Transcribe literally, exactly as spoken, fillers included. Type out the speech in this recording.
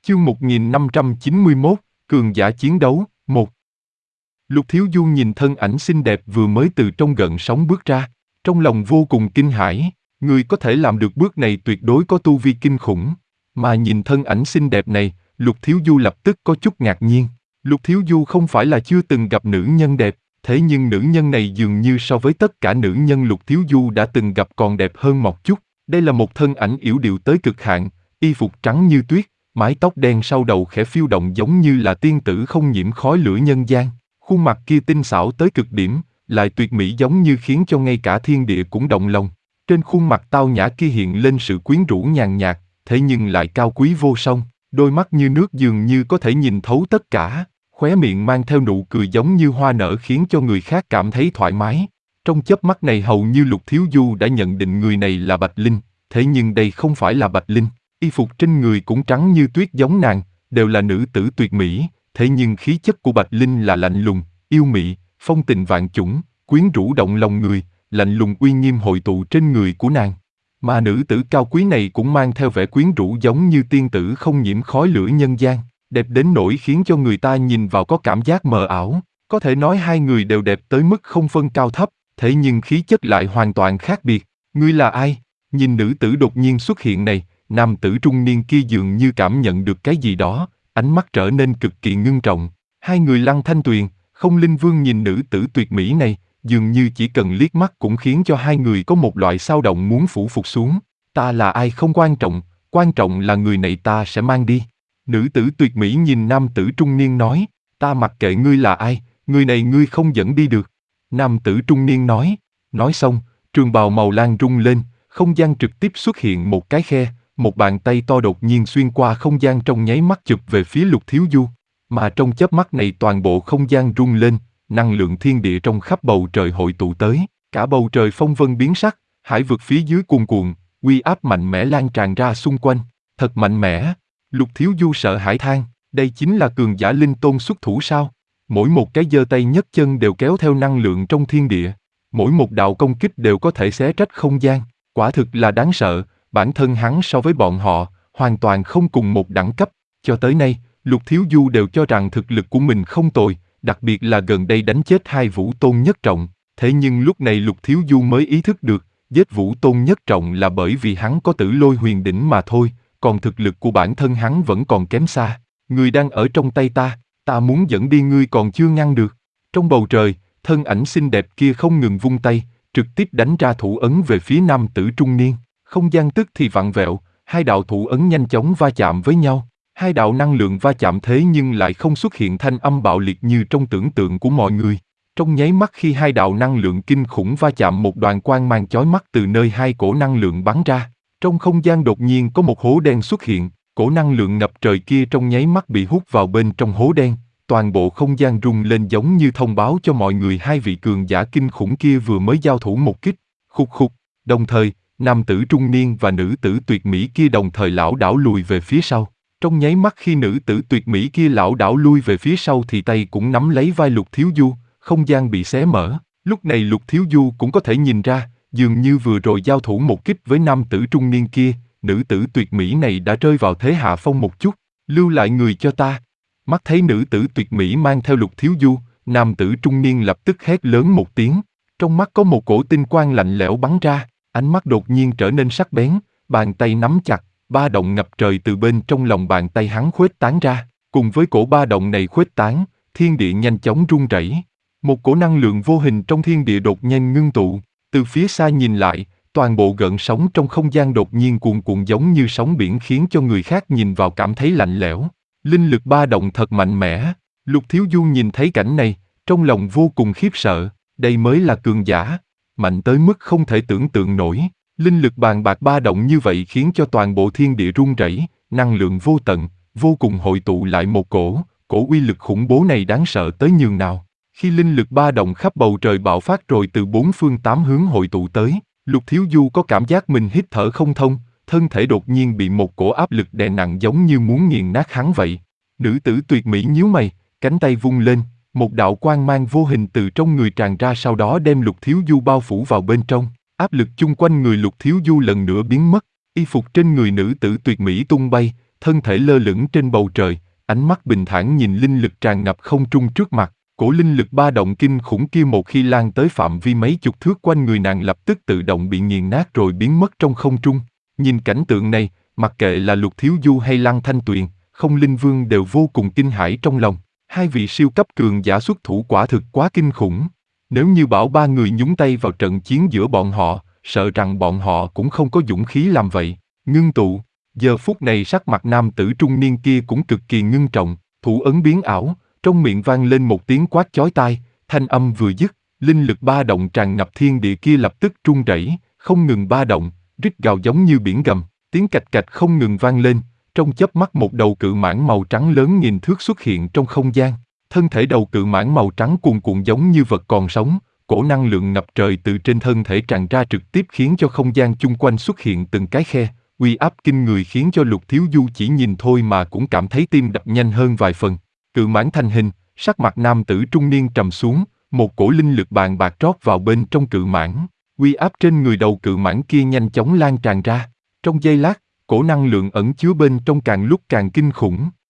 Chương một nghìn năm trăm chín mươi mốt, Cường giả chiến đấu, một. Lục Thiếu Du nhìn thân ảnh xinh đẹp vừa mới từ trong gợn sóng bước ra, trong lòng vô cùng kinh hãi, người có thể làm được bước này tuyệt đối có tu vi kinh khủng. Mà nhìn thân ảnh xinh đẹp này, Lục Thiếu Du lập tức có chút ngạc nhiên. Lục Thiếu Du không phải là chưa từng gặp nữ nhân đẹp, thế nhưng nữ nhân này dường như so với tất cả nữ nhân Lục Thiếu Du đã từng gặp còn đẹp hơn một chút. Đây là một thân ảnh yểu điệu tới cực hạn, y phục trắng như tuyết, mái tóc đen sau đầu khẽ phiêu động giống như là tiên tử không nhiễm khói lửa nhân gian. Khuôn mặt kia tinh xảo tới cực điểm, lại tuyệt mỹ giống như khiến cho ngay cả thiên địa cũng động lòng. Trên khuôn mặt tao nhã kia hiện lên sự quyến rũ nhàn nhạt, thế nhưng lại cao quý vô song, đôi mắt như nước dường như có thể nhìn thấu tất cả, khóe miệng mang theo nụ cười giống như hoa nở khiến cho người khác cảm thấy thoải mái. Trong chớp mắt này hầu như Lục Thiếu Du đã nhận định người này là Bạch Linh, thế nhưng đây không phải là Bạch Linh. Y phục trên người cũng trắng như tuyết giống nàng, đều là nữ tử tuyệt mỹ, thế nhưng khí chất của Bạch Linh là lạnh lùng, yêu mị, phong tình vạn chủng, quyến rũ động lòng người, lạnh lùng uy nghiêm hội tụ trên người của nàng. Mà nữ tử cao quý này cũng mang theo vẻ quyến rũ giống như tiên tử không nhiễm khói lửa nhân gian, đẹp đến nỗi khiến cho người ta nhìn vào có cảm giác mờ ảo. Có thể nói hai người đều đẹp tới mức không phân cao thấp, thế nhưng khí chất lại hoàn toàn khác biệt. Ngươi là ai? Nhìn nữ tử đột nhiên xuất hiện này, nam tử trung niên kia dường như cảm nhận được cái gì đó, ánh mắt trở nên cực kỳ ngưng trọng. Hai người Lăng Thanh Tuyền, Không Linh Vương nhìn nữ tử tuyệt mỹ này, dường như chỉ cần liếc mắt cũng khiến cho hai người có một loại xao động muốn phủ phục xuống. Ta là ai không quan trọng, quan trọng là người này ta sẽ mang đi. Nữ tử tuyệt mỹ nhìn nam tử trung niên nói, ta mặc kệ ngươi là ai, người này ngươi không dẫn đi được. Nam tử trung niên nói, nói xong, trường bào màu lam rung lên, không gian trực tiếp xuất hiện một cái khe, một bàn tay to đột nhiên xuyên qua không gian trong nháy mắt chụp về phía Lục Thiếu Du. Mà trong chớp mắt này toàn bộ không gian rung lên, năng lượng thiên địa trong khắp bầu trời hội tụ tới, cả bầu trời phong vân biến sắc, hải vực phía dưới cuồn cuộn, uy áp mạnh mẽ lan tràn ra xung quanh, thật mạnh mẽ. Lục Thiếu Du sợ hãi than, đây chính là cường giả linh tôn xuất thủ sao? Mỗi một cái giơ tay nhấc chân đều kéo theo năng lượng trong thiên địa, mỗi một đạo công kích đều có thể xé rách không gian, quả thực là đáng sợ. Bản thân hắn so với bọn họ, hoàn toàn không cùng một đẳng cấp. Cho tới nay, Lục Thiếu Du đều cho rằng thực lực của mình không tồi, đặc biệt là gần đây đánh chết hai Vũ Tôn Nhất Trọng. Thế nhưng lúc này Lục Thiếu Du mới ý thức được, giết Vũ Tôn Nhất Trọng là bởi vì hắn có Tử Lôi Huyền Đỉnh mà thôi, còn thực lực của bản thân hắn vẫn còn kém xa. Ngươi đang ở trong tay ta, ta muốn dẫn đi ngươi còn chưa ngăn được. Trong bầu trời, thân ảnh xinh đẹp kia không ngừng vung tay, trực tiếp đánh ra thủ ấn về phía nam tử trung niên. Không gian tức thì vặn vẹo, hai đạo thủ ấn nhanh chóng va chạm với nhau. Hai đạo năng lượng va chạm thế nhưng lại không xuất hiện thanh âm bạo liệt như trong tưởng tượng của mọi người. Trong nháy mắt khi hai đạo năng lượng kinh khủng va chạm, một đoàn quang mang chói mắt từ nơi hai cổ năng lượng bắn ra. Trong không gian đột nhiên có một hố đen xuất hiện, cổ năng lượng ngập trời kia trong nháy mắt bị hút vào bên trong hố đen. Toàn bộ không gian rung lên giống như thông báo cho mọi người hai vị cường giả kinh khủng kia vừa mới giao thủ một kích. Khục khục, đồng thời, nam tử trung niên và nữ tử tuyệt mỹ kia đồng thời lảo đảo lùi về phía sau. Trong nháy mắt khi nữ tử tuyệt mỹ kia lảo đảo lui về phía sau thì tay cũng nắm lấy vai Lục Thiếu Du, không gian bị xé mở. Lúc này Lục Thiếu Du cũng có thể nhìn ra, dường như vừa rồi giao thủ một kích với nam tử trung niên kia, nữ tử tuyệt mỹ này đã rơi vào thế hạ phong một chút. Lưu lại người cho ta. Mắt thấy nữ tử tuyệt mỹ mang theo Lục Thiếu Du, nam tử trung niên lập tức hét lớn một tiếng. Trong mắt có một cổ tinh quang lạnh lẽo bắn ra. Ánh mắt đột nhiên trở nên sắc bén, bàn tay nắm chặt, ba động ngập trời từ bên trong lòng bàn tay hắn khuếch tán ra. Cùng với cổ ba động này khuếch tán, thiên địa nhanh chóng rung rẩy. Một cổ năng lượng vô hình trong thiên địa đột nhiên ngưng tụ. Từ phía xa nhìn lại, toàn bộ gợn sóng trong không gian đột nhiên cuồn cuộn giống như sóng biển khiến cho người khác nhìn vào cảm thấy lạnh lẽo. Linh lực ba động thật mạnh mẽ. Lục Thiếu Du nhìn thấy cảnh này, trong lòng vô cùng khiếp sợ. Đây mới là cường giả, mạnh tới mức không thể tưởng tượng nổi. Linh lực bàn bạc ba động như vậy khiến cho toàn bộ thiên địa rung rẩy, năng lượng vô tận, vô cùng hội tụ lại một cổ, cổ uy lực khủng bố này đáng sợ tới nhường nào. Khi linh lực ba động khắp bầu trời bạo phát rồi từ bốn phương tám hướng hội tụ tới, Lục Thiếu Du có cảm giác mình hít thở không thông, thân thể đột nhiên bị một cổ áp lực đè nặng giống như muốn nghiền nát hắn vậy. Nữ tử tuyệt mỹ nhíu mày, cánh tay vung lên, một đạo quang mang vô hình từ trong người tràn ra, sau đó đem Lục Thiếu Du bao phủ vào bên trong. Áp lực chung quanh người Lục Thiếu Du lần nữa biến mất, y phục trên người nữ tử tuyệt mỹ tung bay, thân thể lơ lửng trên bầu trời, ánh mắt bình thản nhìn linh lực tràn ngập không trung trước mặt. Cổ linh lực ba động kinh khủng kia một khi lan tới phạm vi mấy chục thước quanh người nàng lập tức tự động bị nghiền nát rồi biến mất trong không trung. Nhìn cảnh tượng này, mặc kệ là Lục Thiếu Du hay Lăng Thanh Tuyền, Không Linh Vương đều vô cùng kinh hãi trong lòng. Hai vị siêu cấp cường giả xuất thủ quả thực quá kinh khủng. Nếu như bảo ba người nhúng tay vào trận chiến giữa bọn họ, sợ rằng bọn họ cũng không có dũng khí làm vậy. Ngưng tụ, giờ phút này sắc mặt nam tử trung niên kia cũng cực kỳ ngưng trọng, thủ ấn biến ảo, trong miệng vang lên một tiếng quát chói tai, thanh âm vừa dứt, linh lực ba động tràn ngập thiên địa kia lập tức rung rẩy, không ngừng ba động, rít gào giống như biển gầm, tiếng cạch cạch không ngừng vang lên, trong chớp mắt một đầu cự mãng màu trắng lớn nghìn thước xuất hiện trong không gian. Thân thể đầu cự mãng màu trắng cuồn cuộn giống như vật còn sống, cổ năng lượng ngập trời từ trên thân thể tràn ra trực tiếp khiến cho không gian chung quanh xuất hiện từng cái khe, uy áp kinh người khiến cho Lục Thiếu Du chỉ nhìn thôi mà cũng cảm thấy tim đập nhanh hơn vài phần. Cự mãng thành hình, sắc mặt nam tử trung niên trầm xuống, một cổ linh lực bàn bạc trót vào bên trong cự mãng, uy áp trên người đầu cự mãng kia nhanh chóng lan tràn ra. Trong giây lát, cổ năng lượng ẩn chứa bên trong càng lúc càng kinh khủng,